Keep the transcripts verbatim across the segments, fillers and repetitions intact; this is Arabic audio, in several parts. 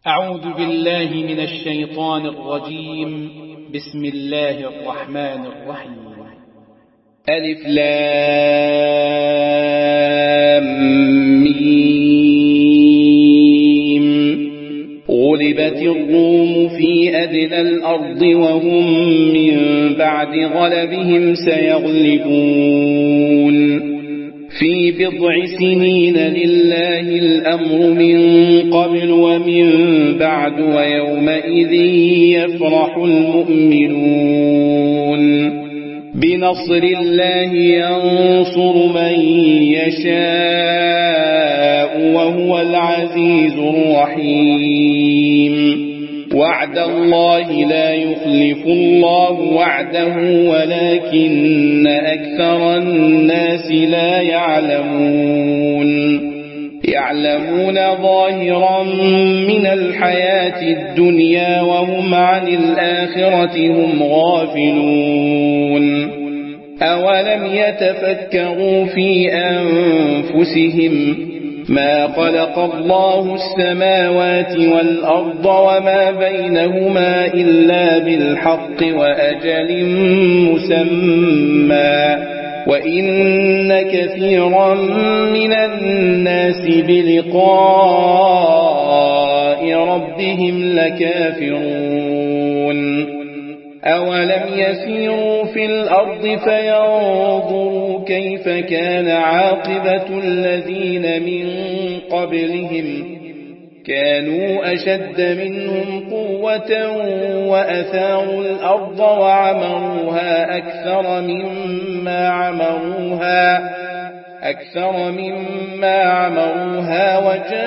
أعوذ بالله من الشيطان الرجيم. بسم الله الرحمن الرحيم. ألف لام ميم. غلبت الروم في أدنى الأرض وهم من بعد غلبهم سيغلبون في بضع سنين لله الأمر من قبل ومن بعد ويومئذ يفرح المؤمنون بنصر الله ينصر من يشاء وهو العزيز الرحيم. وعد الله لا يخلف الله وعده ولكن أكثر الناس لا يعلمون يعلمون ظاهرا من الحياة الدنيا وهم عن الآخرة هم غافلون. أولم يتفكروا في أنفسهم ما خلق الله السماوات والأرض وما بينهما إلا بالحق وأجل مسمى وإن كثيرا من الناس بلقاء ربهم لكافرون. أولم يسيروا في الأرض فينظروا كيف كان عاقبة الذين من قبلهم كانوا أشد منهم قوة وأثاروا الأرض وعمروها أكثر مما عمروها أكثر مما عمروها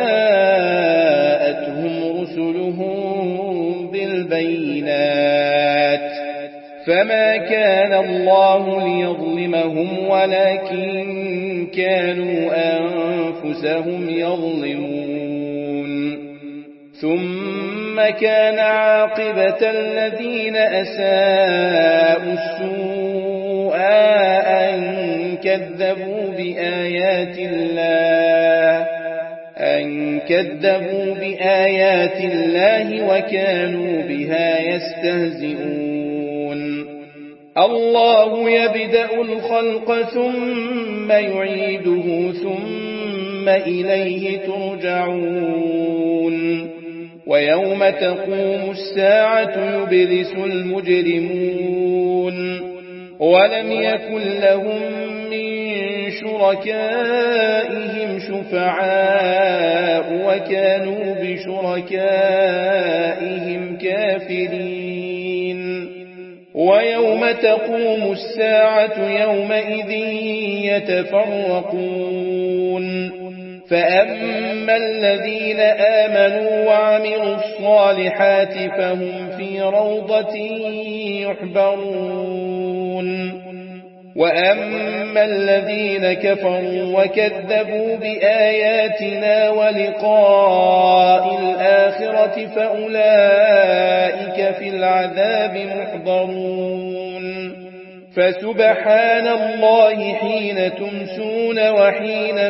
وجاءتهم رسلهم بالبينات فما كان الله ليظلمهم ولكن كانوا أنفسهم يظلمون. ثم كان عاقبة الذين أساءوا السوء أن كذبوا بآيات الله أن كذبوا بآيات الله وكانوا بها يستهزئون. الله يبدأ الخلق ثم يعيده ثم إليه ترجعون. ويوم تقوم الساعة يبلس المجرمون ولم يكن لهم من شركائهم شفعاء وكانوا بشركائهم كافرين. ويوم تقوم الساعة يومئذ يتفرقون فأما الذين آمنوا وعملوا الصالحات فهم في روضة يحبرون. وأما الذين كفروا وكذبوا بآياتنا ولقاء الآخرة فأولئك في العذاب محضرون. فسبحان الله حين تمسون وحين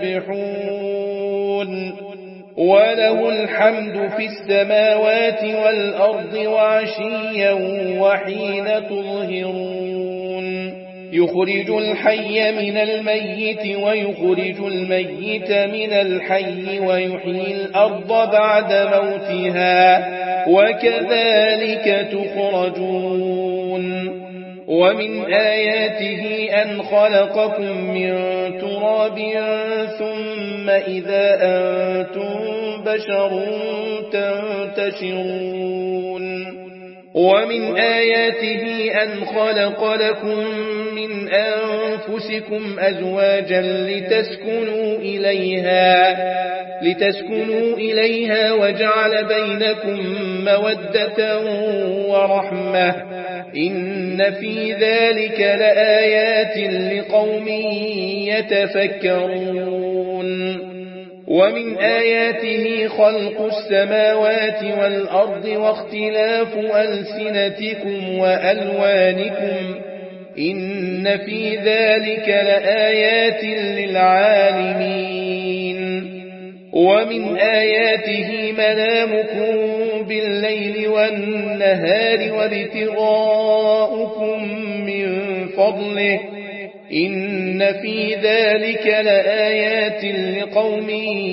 تصبحون وله الحمد في السماوات والأرض وعشيا وحين تظهرون. يخرج الحي من الميت ويخرج الميت من الحي ويحيي الأرض بعد موتها وكذلك تخرجون. ومن آياته أن خلقكم من تراب ثم إذا أنتم بشر تنتشرون. ومن آياته أن خلق لكم من أنفسكم أزواجا لتسكنوا إليها لتسكنوا إليها وجعل بينكم مودة ورحمة إن في ذلك لآيات لقوم يتفكرون. ومن آياته خلق السماوات والأرض واختلاف ألسنتكم وألوانكم إن في ذلك لآيات للعالمين. ومن آياته منامكم بالليل والنهار وابتغاؤكم من فضله إن في ذلك لآيات لقوم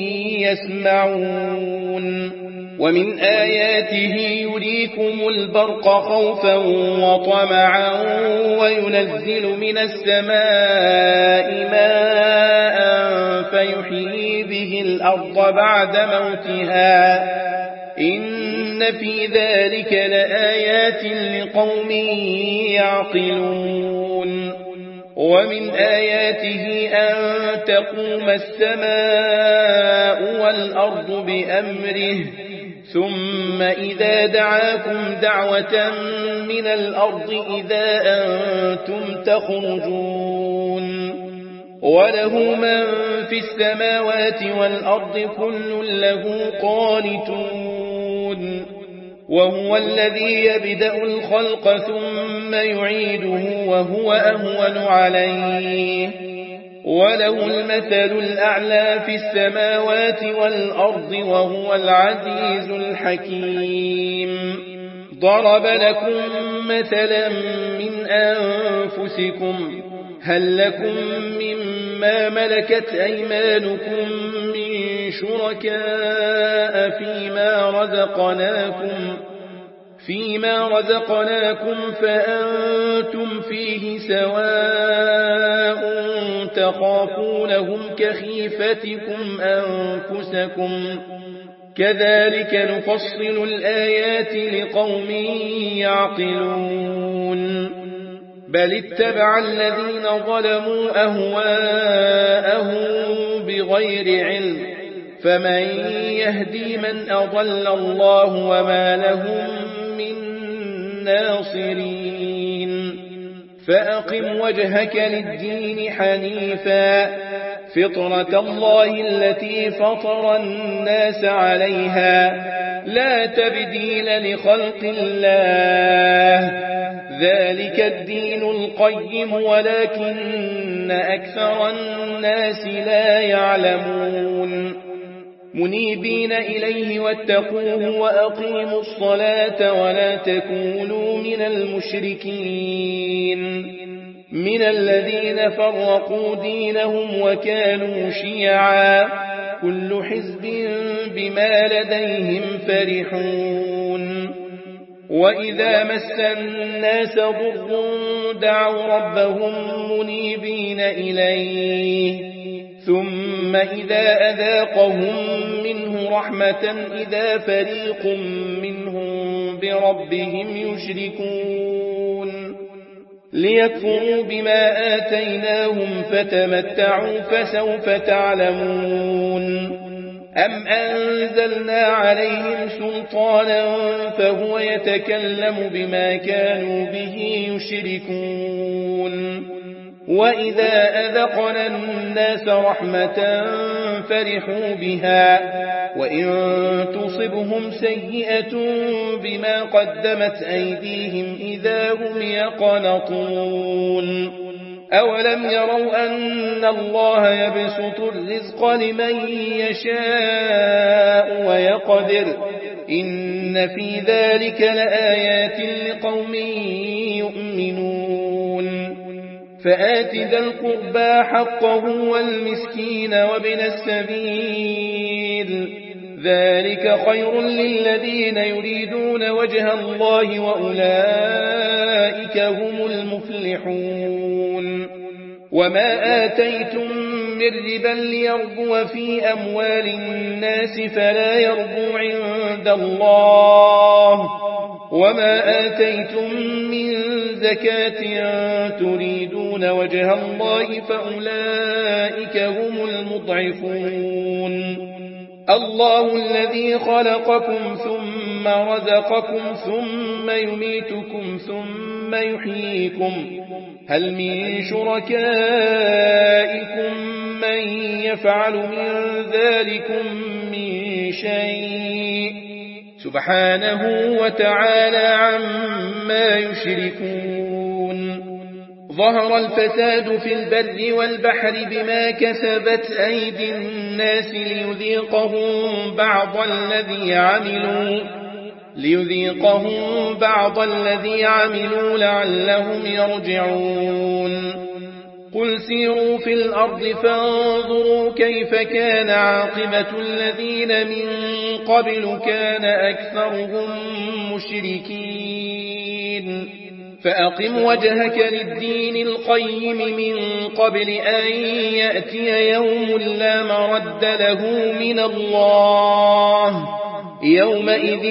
يسمعون ومن آياته يريكم البرق خوفا وطمعا وينزل من السماء ماء فيحيي به الأرض بعد موتها إن في ذلك لآيات لقوم يعقلون ومن آياته أن تقوم السماء والأرض بأمره ثم إذا دعاكم دعوة من الأرض إذا أنتم تخرجون وله من في السماوات والأرض كل له قانتون وهو الذي يبدأ الخلق ثم يعيده وهو أهون عليه وله المثل الأعلى في السماوات والأرض وهو العزيز الحكيم ضرب لكم مثلا من أنفسكم هل لكم مما ملكت أيمانكم من شركاء فيما رزقناكم فيما رزقناكم فأنتم فيه سواء تخافونهم كخيفتكم أنفسكم كذلك نفصل الآيات لقوم يعقلون بل اتبع الذين ظلموا أهواءهم بغير علم فمن يهدي من أضل الله وما لهم من ناصرين فأقم وجهك للدين حنيفا فطرة الله التي فطر الناس عليها لا تبديل لخلق الله ذلك الدين القيم ولكن أكثر الناس لا يعلمون منيبين إليه واتقوه وأقيموا الصلاة ولا تكونوا من المشركين من الذين فرقوا دينهم وكانوا شيعا كل حزب بما لديهم فرحون وإذا مس الناس ضر دعوا ربهم منيبين إليه ثم إذا أذاقهم منه رحمة إذا فريق منهم بربهم يشركون ليكفروا بما آتيناهم فتمتعوا فسوف تعلمون أم أنزلنا عليهم سلطانا فهو يتكلم بما كانوا به يشركون وإذا أذقنا الناس رحمة فرحوا بها وإن تصبهم سيئة بما قدمت أيديهم إذا هم يقنطون أولم يروا أن الله يبسط الرزق لمن يشاء ويقدر إن في ذلك لآيات لقوم يؤمنون فآت ذا القربى حقه والمسكين وابن السبيل ذلك خير للذين يريدون وجه الله وأولئك هم المفلحون وما آتيتم من ربا ليربو في أموال الناس فلا يربو عند الله وما آتيتم من زكاة تريدون وجه الله فأولئك هم المضعفون الله الذي خلقكم ثم رزقكم ثم يميتكم ثم يحييكم هل من شركائكم من يفعل من ذلكم من شيء سبحانه وتعالى عما يشركون ظهر الفساد في البر والبحر بما كسبت أيدي الناس ليذيقهم بعض الذي عملوا ليذيقهم بعض الذي عملوا لعلهم يرجعون قل سيروا في الأرض فانظروا كيف كان عاقبة الذين من قبل كان أكثرهم مشركين فأقم وجهك للدين القيم من قبل أن يأتي يوم لا مرد له من الله يومئذ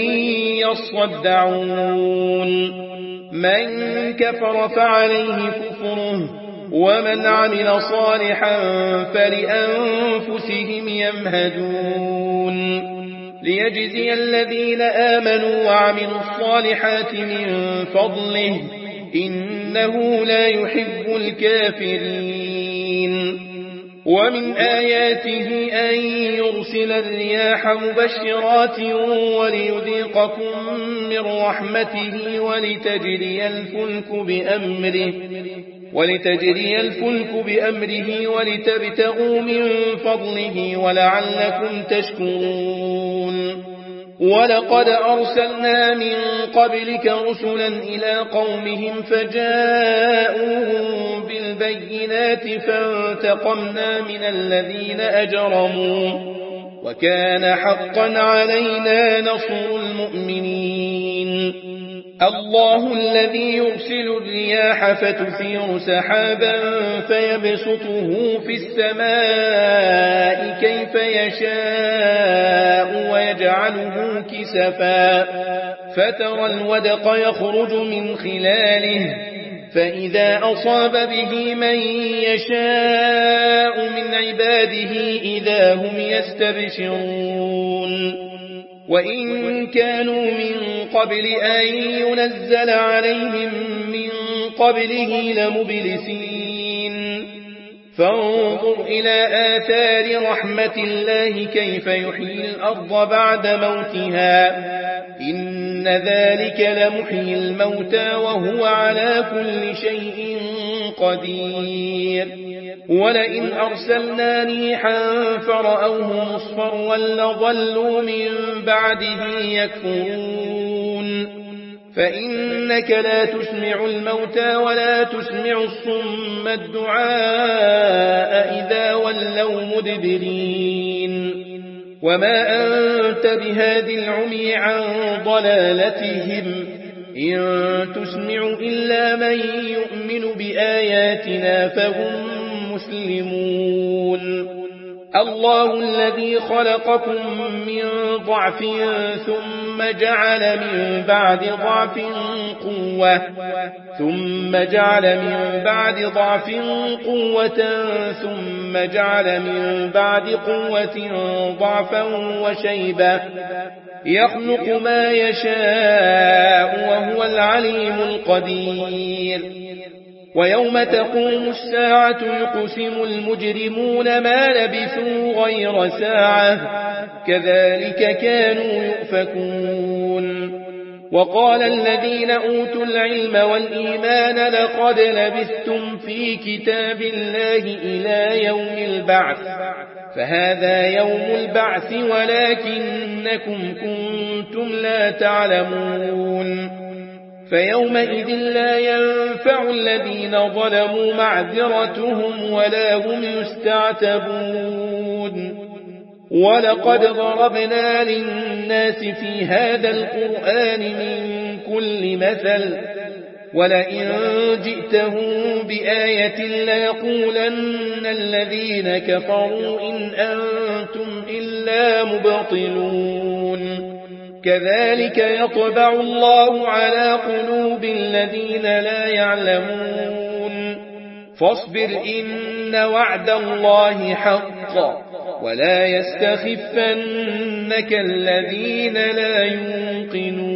يصدعون من كفر فعليه كفره ومن عمل صالحا فلأنفسهم يمهدون ليجزي الذين آمنوا وعملوا الصالحات من فضله إنه لا يحب الكافرين ومن آياته أن يرسل الرياح مبشرات وليذيقكم من رحمته ولتجري الفلك بأمره ولتجري الفلك بأمره ولتبتغوا من فضله ولعلكم تشكرون ولقد أرسلنا من قبلك رسلا إلى قومهم فجاءوهم بالبينات فانتقمنا من الذين أجرموا وكان حقا علينا نصر المؤمنين الله الذي يرسل الرياح فتثير سحابا فيبسطه في السماء كيف يشاء ويجعله كسفا فترى الودق يخرج من خلاله فإذا أصاب به من يشاء من عباده إذا هم يستبشرون وإن كانوا من قبل أن ينزل عليهم من قبله لمبلسين فانظر إلى آثار رحمة الله كيف يحيي الأرض بعد موتها إن ذلك لمحيي الموتى وهو على كل شيء قدير ولئن أرسلنا ريحا فرأوه مصفرا لظلوا من بعده يكفرون فإنك لا تسمع الموتى ولا تسمع الصم الدعاء إذا ولوا مدبرين وما أنت بهاد العمي عن ضلالتهم إن تسمع إلا من يؤمن بآياتنا فهم مسلمون الله الذي خلقكم من ضعف ثم جعل من بعد ضعف قوة ثم جعل من بعد ضعف قوة ثم جعل من بعد قوة ضعفا وشيبة يخلق ما يشاء وهو العليم القدير ويوم تقوم الساعة يقسم المجرمون ما لبثوا غير ساعة كذلك كانوا يؤفكون وقال الذين أوتوا العلم والإيمان لقد لبثتم في كتاب الله إلى يوم البعث فهذا يوم البعث ولكنكم كنتم لا تعلمون فيومئذ لا ينفع الذين ظلموا معذرتهم ولا هم يستعتبون ولقد ضربنا للناس في هذا القرآن من كل مثل ولئن جئتهم بآية ليقولن الذين كفروا إن أنتم إلا مبطلون كذلك يطبع الله على قلوب الذين لا يعلمون فاصبر إن وعد الله حق ولا يستخفنك الذين لا يوقنون